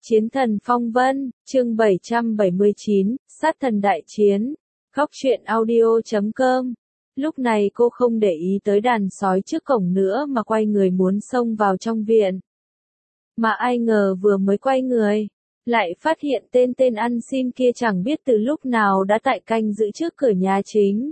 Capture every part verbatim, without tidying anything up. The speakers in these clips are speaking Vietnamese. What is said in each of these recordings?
Chiến thần phong vân, chương bảy trăm bảy mươi chín, sát thần đại chiến. Góc truyện audio chấm com. Lúc này cô không để ý tới đàn sói trước cổng nữa mà quay người muốn xông vào trong viện. Mà ai ngờ vừa mới quay người, lại phát hiện tên tên ăn xin kia chẳng biết từ lúc nào đã tại canh giữ trước cửa nhà chính.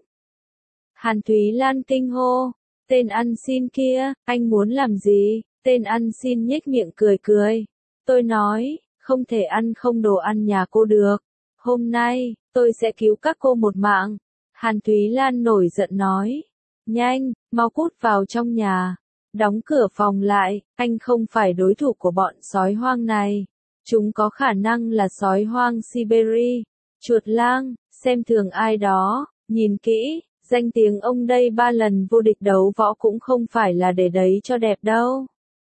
Hàn Thúy Lan kinh hô, tên ăn xin kia, anh muốn làm gì? Tên ăn xin nhếch miệng cười cười. Tôi nói, không thể ăn không đồ ăn nhà cô được. Hôm nay, tôi sẽ cứu các cô một mạng. Hàn Thúy Lan nổi giận nói. Nhanh, mau cút vào trong nhà. Đóng cửa phòng lại, anh không phải đối thủ của bọn sói hoang này. Chúng có khả năng là sói hoang Siberia, chuột lang, xem thường ai đó, nhìn kỹ, danh tiếng ông đây ba lần vô địch đấu võ cũng không phải là để đấy cho đẹp đâu.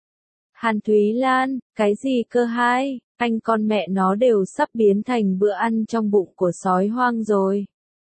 Hàn Thúy Lan, cái gì cơ hai, anh con mẹ nó đều sắp biến thành bữa ăn trong bụng của sói hoang rồi.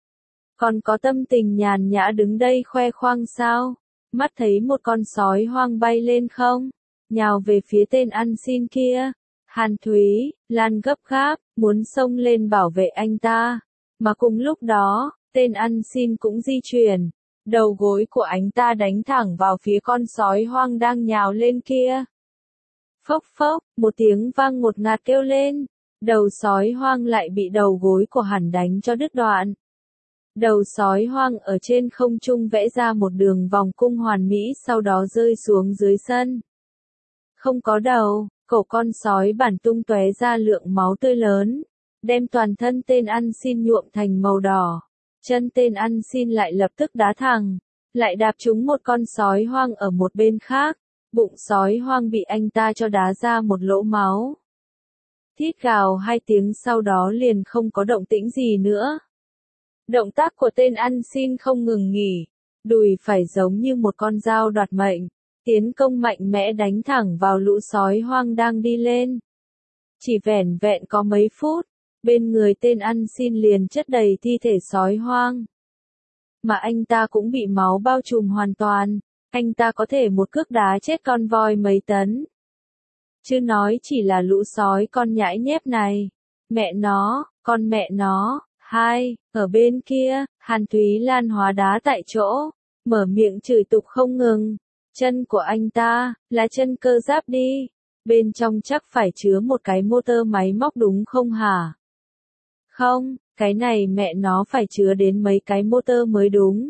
Còn có tâm tình nhàn nhã đứng đây khoe khoang sao? Mắt thấy một con sói hoang bay lên không? Nhào về phía tên ăn xin kia. Hàn Thúy Lan gấp gáp, muốn xông lên bảo vệ anh ta. Mà cùng lúc đó, tên ăn xin cũng di chuyển. Đầu gối của anh ta đánh thẳng vào phía con sói hoang đang nhào lên kia. Phốc phốc, một tiếng vang ngột ngạt kêu lên. Đầu sói hoang lại bị đầu gối của hắn đánh cho đứt đoạn. Đầu sói hoang ở trên không trung vẽ ra một đường vòng cung hoàn mỹ sau đó rơi xuống dưới sân. Không có đầu, cổ con sói bản tung tóe ra lượng máu tươi lớn, đem toàn thân tên ăn xin nhuộm thành màu đỏ. Chân tên ăn xin lại lập tức đá thẳng, lại đạp trúng một con sói hoang ở một bên khác. Bụng sói hoang bị anh ta cho đá ra một lỗ máu. Thít gào hai tiếng sau đó liền không có động tĩnh gì nữa. Động tác của tên ăn xin không ngừng nghỉ, đùi phải giống như một con dao đoạt mệnh, tiến công mạnh mẽ đánh thẳng vào lũ sói hoang đang đi lên. Chỉ vẻn vẹn có mấy phút, bên người tên ăn xin liền chất đầy thi thể sói hoang. Mà anh ta cũng bị máu bao trùm hoàn toàn. Anh ta có thể một cước đá chết con voi mấy tấn. Chứ nói chỉ là lũ sói con nhãi nhép này. Mẹ nó, con mẹ nó, hai, ở bên kia, Hàn Thúy Lan hóa đá tại chỗ, mở miệng chửi tục không ngừng. Chân của anh ta, là chân cơ giáp đi. Bên trong chắc phải chứa một cái motor máy móc đúng không hả? Không, cái này mẹ nó phải chứa đến mấy cái motor mới đúng.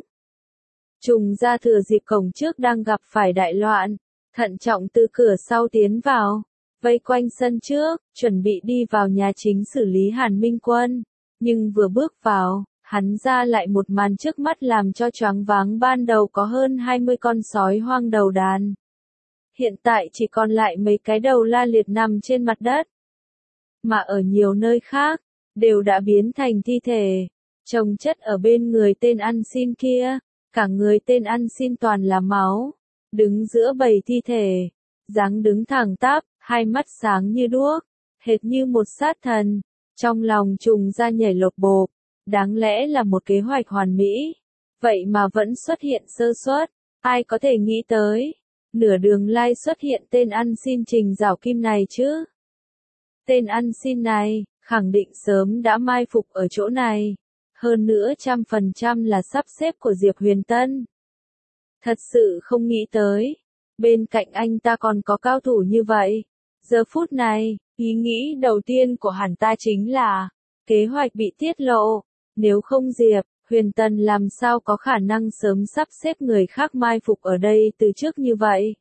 Trùng ra thừa dịp cổng trước đang gặp phải đại loạn, thận trọng từ cửa sau tiến vào, vây quanh sân trước, chuẩn bị đi vào nhà chính xử lý Hàn Minh Quân. Nhưng vừa bước vào, hắn ra lại một màn trước mắt làm cho choáng váng. Ban đầu có hơn hai mươi con sói hoang đầu đàn. Hiện tại chỉ còn lại mấy cái đầu la liệt nằm trên mặt đất. Mà ở nhiều nơi khác, đều đã biến thành thi thể, chồng chất ở bên người tên ăn xin kia. Cả người tên ăn xin toàn là máu, đứng giữa bầy thi thể, dáng đứng thẳng tắp, hai mắt sáng như đuốc, hệt như một sát thần. Trong lòng trùng ra nhảy lột bộp, đáng lẽ là một kế hoạch hoàn mỹ, vậy mà vẫn xuất hiện sơ suất. Ai có thể nghĩ tới, nửa đường lai xuất hiện tên ăn xin Trình Giảo Kim này chứ? Tên ăn xin này, khẳng định sớm đã mai phục ở chỗ này. Hơn nữa trăm phần trăm là sắp xếp của Diệp Huyền Tân. Thật sự không nghĩ tới, bên cạnh anh ta còn có cao thủ như vậy. Giờ phút này, ý nghĩ đầu tiên của hắn ta chính là, kế hoạch bị tiết lộ, nếu không Diệp Huyền Tân làm sao có khả năng sớm sắp xếp người khác mai phục ở đây từ trước như vậy.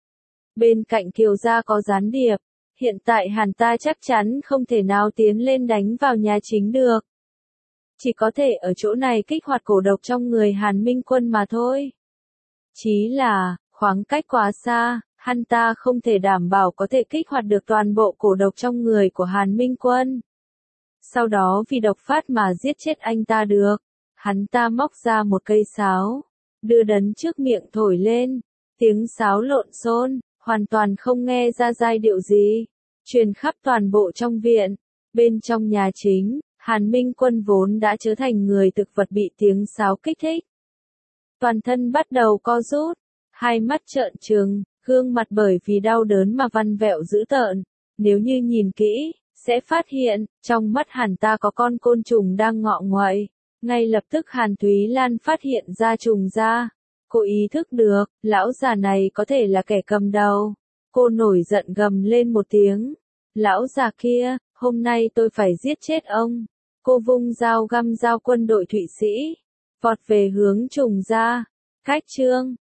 Bên cạnh Kiều gia có gián điệp, hiện tại hắn ta chắc chắn không thể nào tiến lên đánh vào nhà chính được. Chỉ có thể ở chỗ này kích hoạt cổ độc trong người Hàn Minh Quân mà thôi. Chí là, khoảng cách quá xa, hắn ta không thể đảm bảo có thể kích hoạt được toàn bộ cổ độc trong người của Hàn Minh Quân. Sau đó vì độc phát mà giết chết anh ta được, hắn ta móc ra một cây sáo, đưa đấn trước miệng thổi lên, tiếng sáo lộn xộn, hoàn toàn không nghe ra giai điệu gì, truyền khắp toàn bộ trong viện. Bên trong nhà chính, Hàn Minh Quân vốn đã trở thành người thực vật bị tiếng sáo kích thích. Toàn thân bắt đầu co rút, hai mắt trợn trừng, gương mặt bởi vì đau đớn mà vằn vẹo dữ tợn. Nếu như nhìn kỹ, sẽ phát hiện, trong mắt hắn ta có con côn trùng đang ngọ nguậy. Ngay lập tức Hàn Thúy Lan phát hiện ra trùng ra. Cô ý thức được, lão già này có thể là kẻ cầm đầu. Cô nổi giận gầm lên một tiếng. Lão già kia, hôm nay tôi phải giết chết ông. Cô vung dao găm dao quân đội Thụy Sĩ, vọt về hướng trùng ra. Khách chương